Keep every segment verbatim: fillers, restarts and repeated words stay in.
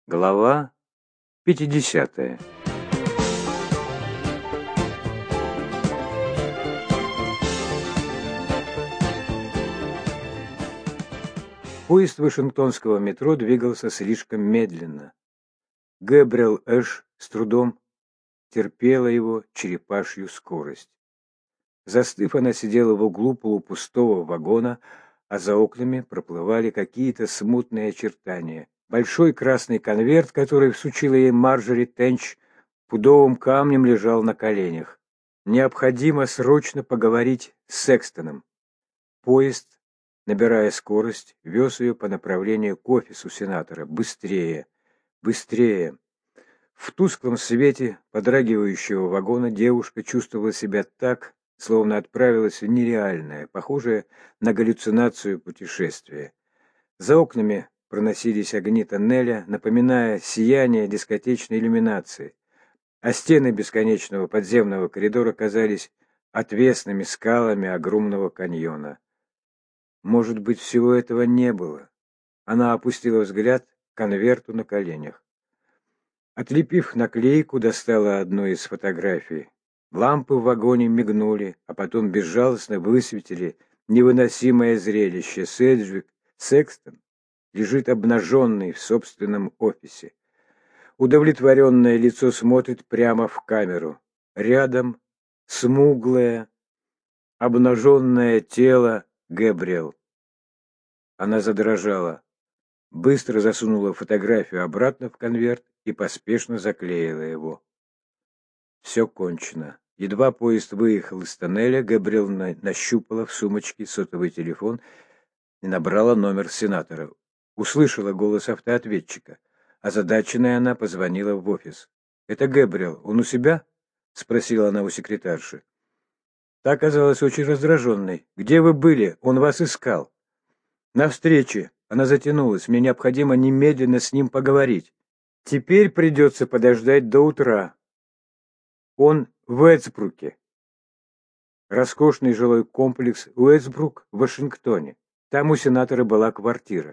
Глава пятидесятая. Поезд Вашингтонского метро двигался слишком медленно. Гэбриэл Эш с трудом терпела его черепашью скорость. Застыв, она сидела в углу полупустого вагона, а за окнами проплывали какие-то смутные очертания. Большой красный конверт, который всучила ей Марджори Тенч, пудовым камнем лежал на коленях. Необходимо срочно поговорить с Секстоном. Поезд, набирая скорость, вез ее по направлению к офису сенатора. Быстрее, быстрее. В тусклом свете подрагивающего вагона девушка чувствовала себя так, словно отправилась в нереальное, похожее на галлюцинацию путешествие. За окнами проносились огни тоннеля, напоминая сияние дискотечной иллюминации, а стены бесконечного подземного коридора казались отвесными скалами огромного каньона. Может быть, всего этого не было. Она опустила взгляд к конверту на коленях. Отлепив наклейку, достала одну из фотографий. Лампы в вагоне мигнули, а потом безжалостно высветили невыносимое зрелище. Седжвик Секстон лежит обнаженный в собственном офисе. Удовлетворенное лицо смотрит прямо в камеру. Рядом смуглое, обнаженное тело Гэбриэл. Она задрожала, быстро засунула фотографию обратно в конверт и поспешно заклеила его. Все кончено. Едва поезд выехал из тоннеля, Гэбриэл нащупала в сумочке сотовый телефон и набрала номер сенатора. Услышала голос автоответчика. Озадаченная, она позвонила в офис. «Это Гэбриэл. Он у себя?» — спросила она у секретарши. Та оказалась очень раздраженной. «Где вы были? Он вас искал». «На встрече. Она затянулась. Мне необходимо немедленно с ним поговорить. Теперь придется подождать до утра. Он в Уэстбруке». Роскошный жилой комплекс Уэстбрук в Вашингтоне. Там у сенатора была квартира.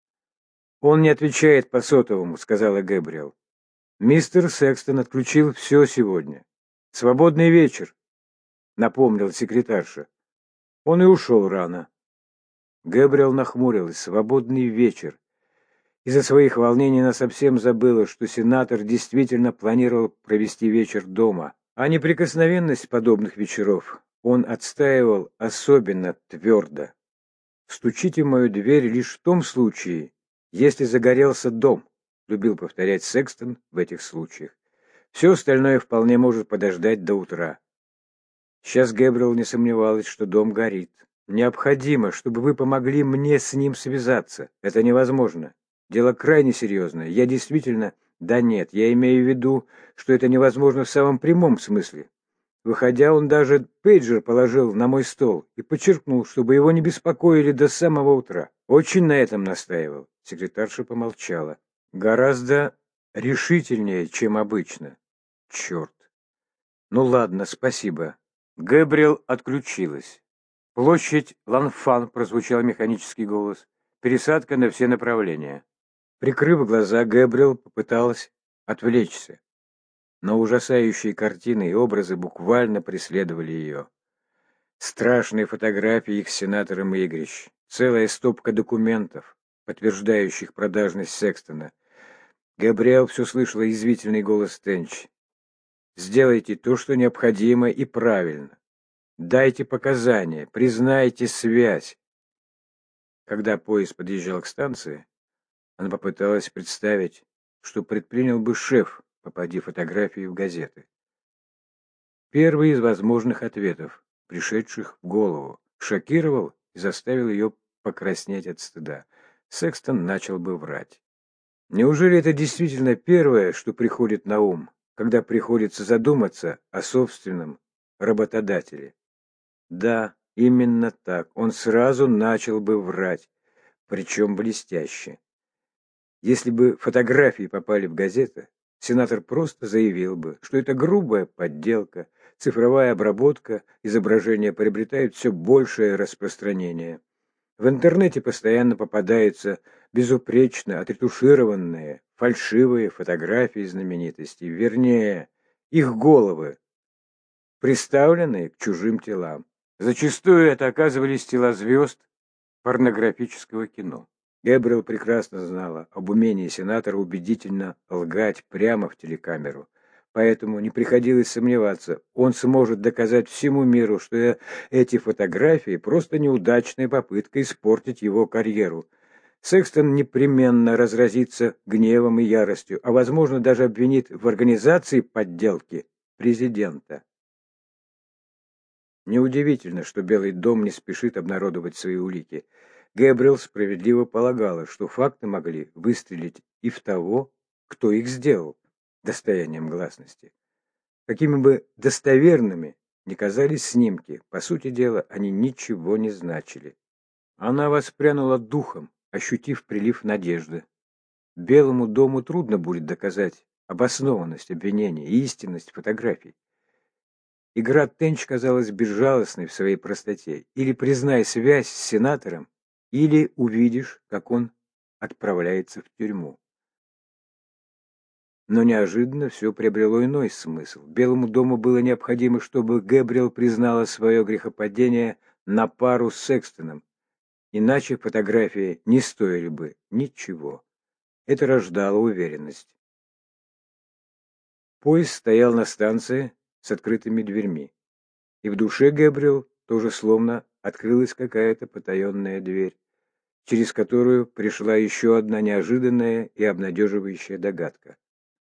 «Он не отвечает по сотовому», — сказала Гэбриэл. «Мистер Секстон отключил все сегодня. Свободный вечер», — напомнил секретарша. «Он и ушел рано». Гэбриэл нахмурилась. Свободный вечер. Из-за своих волнений она совсем забыла, что сенатор действительно планировал провести вечер дома, а неприкосновенность подобных вечеров он отстаивал особенно твердо. «Стучите в мою дверь лишь в том случае, если загорелся дом», — любил повторять Секстон в этих случаях. «Все остальное вполне может подождать до утра». Сейчас Гэбриэл не сомневалась, что дом горит. «Необходимо, чтобы вы помогли мне с ним связаться. Это невозможно. Дело крайне серьезное. Я действительно...» «Да нет, я имею в виду, что это невозможно в самом прямом смысле». Выходя, он даже пейджер положил на мой стол и подчеркнул, чтобы его не беспокоили до самого утра. Очень на этом настаивал. Секретарша помолчала. Гораздо решительнее, чем обычно. Черт. Ну ладно, спасибо. Гэбриэл отключилась. «Площадь Ланфан», — прозвучал механический голос. «Пересадка на все направления». Прикрыв глаза, Гэбриэл попыталась отвлечься. Но ужасающие картины и образы буквально преследовали ее. Страшные фотографии их с сенатором игрищ, целая стопка документов, подтверждающих продажность Секстона. Гэбриэл все слышала язвительный голос Тенч. «Сделайте то, что необходимо и правильно. Дайте показания, признайте связь». Когда поезд подъезжал к станции, она попыталась представить, что предпринял бы шеф, попади фотографии в газеты. Первый из возможных ответов, пришедших в голову, шокировал и заставил ее покраснеть от стыда. Секстон начал бы врать. Неужели это действительно первое, что приходит на ум, когда приходится задуматься о собственном работодателе? Да, именно так. Он сразу начал бы врать, причем блестяще. Если бы фотографии попали в газеты, сенатор просто заявил бы, что это грубая подделка, цифровая обработка изображения приобретает все большее распространение. В интернете постоянно попадаются безупречно отретушированные фальшивые фотографии знаменитостей, вернее, их головы, приставленные к чужим телам. Зачастую это оказывались тела звезд порнографического кино. Гэбриэл прекрасно знала об умении сенатора убедительно лгать прямо в телекамеру, поэтому не приходилось сомневаться, он сможет доказать всему миру, что эти фотографии просто неудачная попытка испортить его карьеру. Секстон непременно разразится гневом и яростью, а, возможно, даже обвинит в организации подделки президента. Неудивительно, что Белый дом не спешит обнародовать свои улики. Гэбриэл справедливо полагала, что факты могли выстрелить и в того, кто их сделал, достоянием гласности. Какими бы достоверными ни казались снимки, по сути дела, они ничего не значили. Она воспрянула духом, ощутив прилив надежды. Белому дому трудно будет доказать обоснованность обвинения и истинность фотографий. Игра Тенч казалась безжалостной в своей простоте. Или признай связь с сенатором, или увидишь, как он отправляется в тюрьму. Но неожиданно все приобрело иной смысл. Белому дому было необходимо, чтобы Гэбриэл признала свое грехопадение на пару с Секстоном, иначе фотографии не стоили бы ничего. Это рождало уверенность. Поезд стоял на станции с открытыми дверьми, и в душе Гэбриэл тоже словно открылась какая-то потаенная дверь, через которую пришла еще одна неожиданная и обнадеживающая догадка.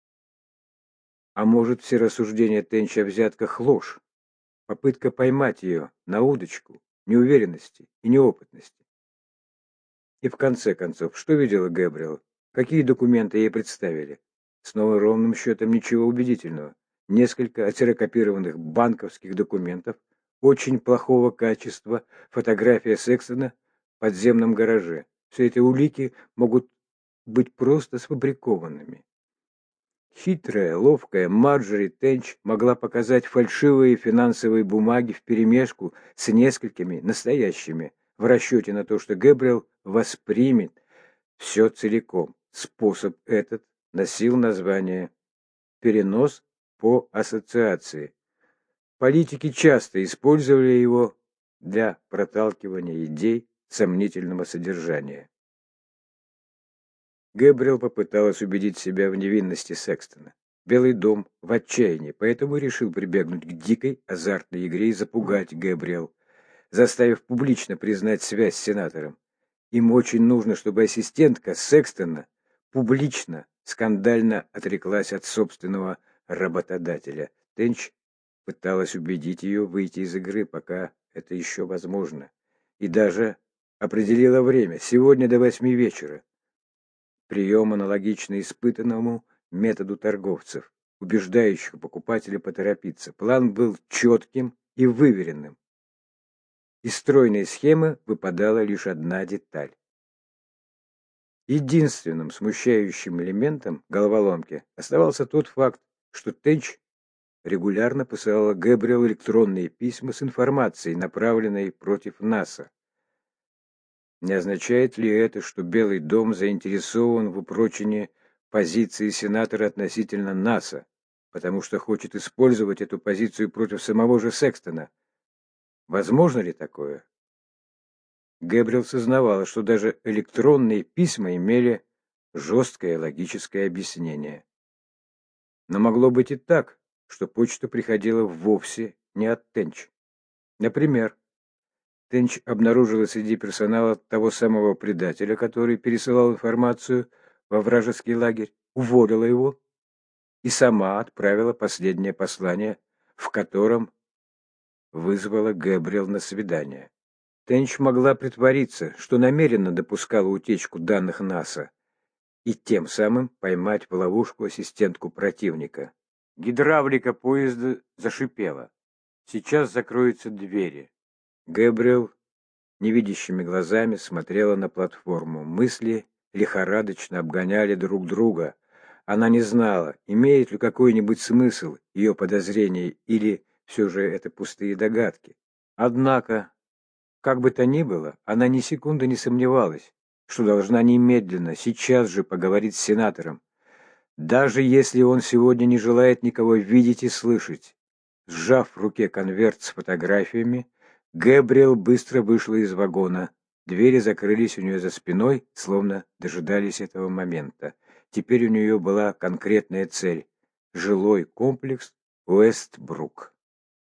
А может, все рассуждения Тенч о взятках ложь, попытка поймать ее на удочку неуверенности и неопытности? И в конце концов, что видела Гэбриэл? Какие документы ей представили? Снова ровным счетом ничего убедительного. Несколько отсерокопированных банковских документов, очень плохого качества, фотография Секстона в подземном гараже. Все эти улики могут быть просто сфабрикованными. Хитрая, ловкая Марджори Тенч могла показать фальшивые финансовые бумаги вперемешку с несколькими настоящими, в расчете на то, что Гэбриэл воспримет все целиком. Способ этот носил название «перенос по ассоциации». Политики часто использовали его для проталкивания идей сомнительного содержания. Гэбриэл попыталась убедить себя в невинности Секстона. Белый дом в отчаянии, поэтому решил прибегнуть к дикой азартной игре и запугать Гэбриэл, заставив публично признать связь с сенатором. Им очень нужно, чтобы ассистентка Секстона публично, скандально отреклась от собственного работодателя. Тенч пыталась убедить ее выйти из игры, пока это еще возможно. И даже определила время, сегодня до восьми вечера. Прием, аналогично испытанному методу торговцев, убеждающих покупателя поторопиться. План был четким и выверенным. Из стройной схемы выпадала лишь одна деталь. Единственным смущающим элементом головоломки оставался тот факт, что Тенч регулярно посылала Гэбриэл электронные письма с информацией, направленной против НАСА. Не означает ли это, что Белый дом заинтересован в упрочении позиции сенатора относительно НАСА, потому что хочет использовать эту позицию против самого же Секстона? Возможно ли такое? Гэбриэл сознавала, что даже электронные письма имели жесткое логическое объяснение. Но могло быть и так, что почта приходила вовсе не от Тенч. Например, Тенч обнаружила среди персонала того самого предателя, который пересылал информацию во вражеский лагерь, уволила его и сама отправила последнее послание, в котором вызвала Гэбриэл на свидание. Тенч могла притвориться, что намеренно допускала утечку данных НАСА и тем самым поймать в ловушку ассистентку противника. Гидравлика поезда зашипела. Сейчас закроются двери. Гэбриэл невидящими глазами смотрела на платформу. Мысли лихорадочно обгоняли друг друга. Она не знала, имеет ли какой-нибудь смысл ее подозрения или все же это пустые догадки. Однако, как бы то ни было, она ни секунды не сомневалась, что должна немедленно, сейчас же поговорить с сенатором. Даже если он сегодня не желает никого видеть и слышать. Сжав в руке конверт с фотографиями, Гэбриэл быстро вышла из вагона. Двери закрылись у нее за спиной, словно дожидались этого момента. Теперь у нее была конкретная цель — жилой комплекс Уэстбрук.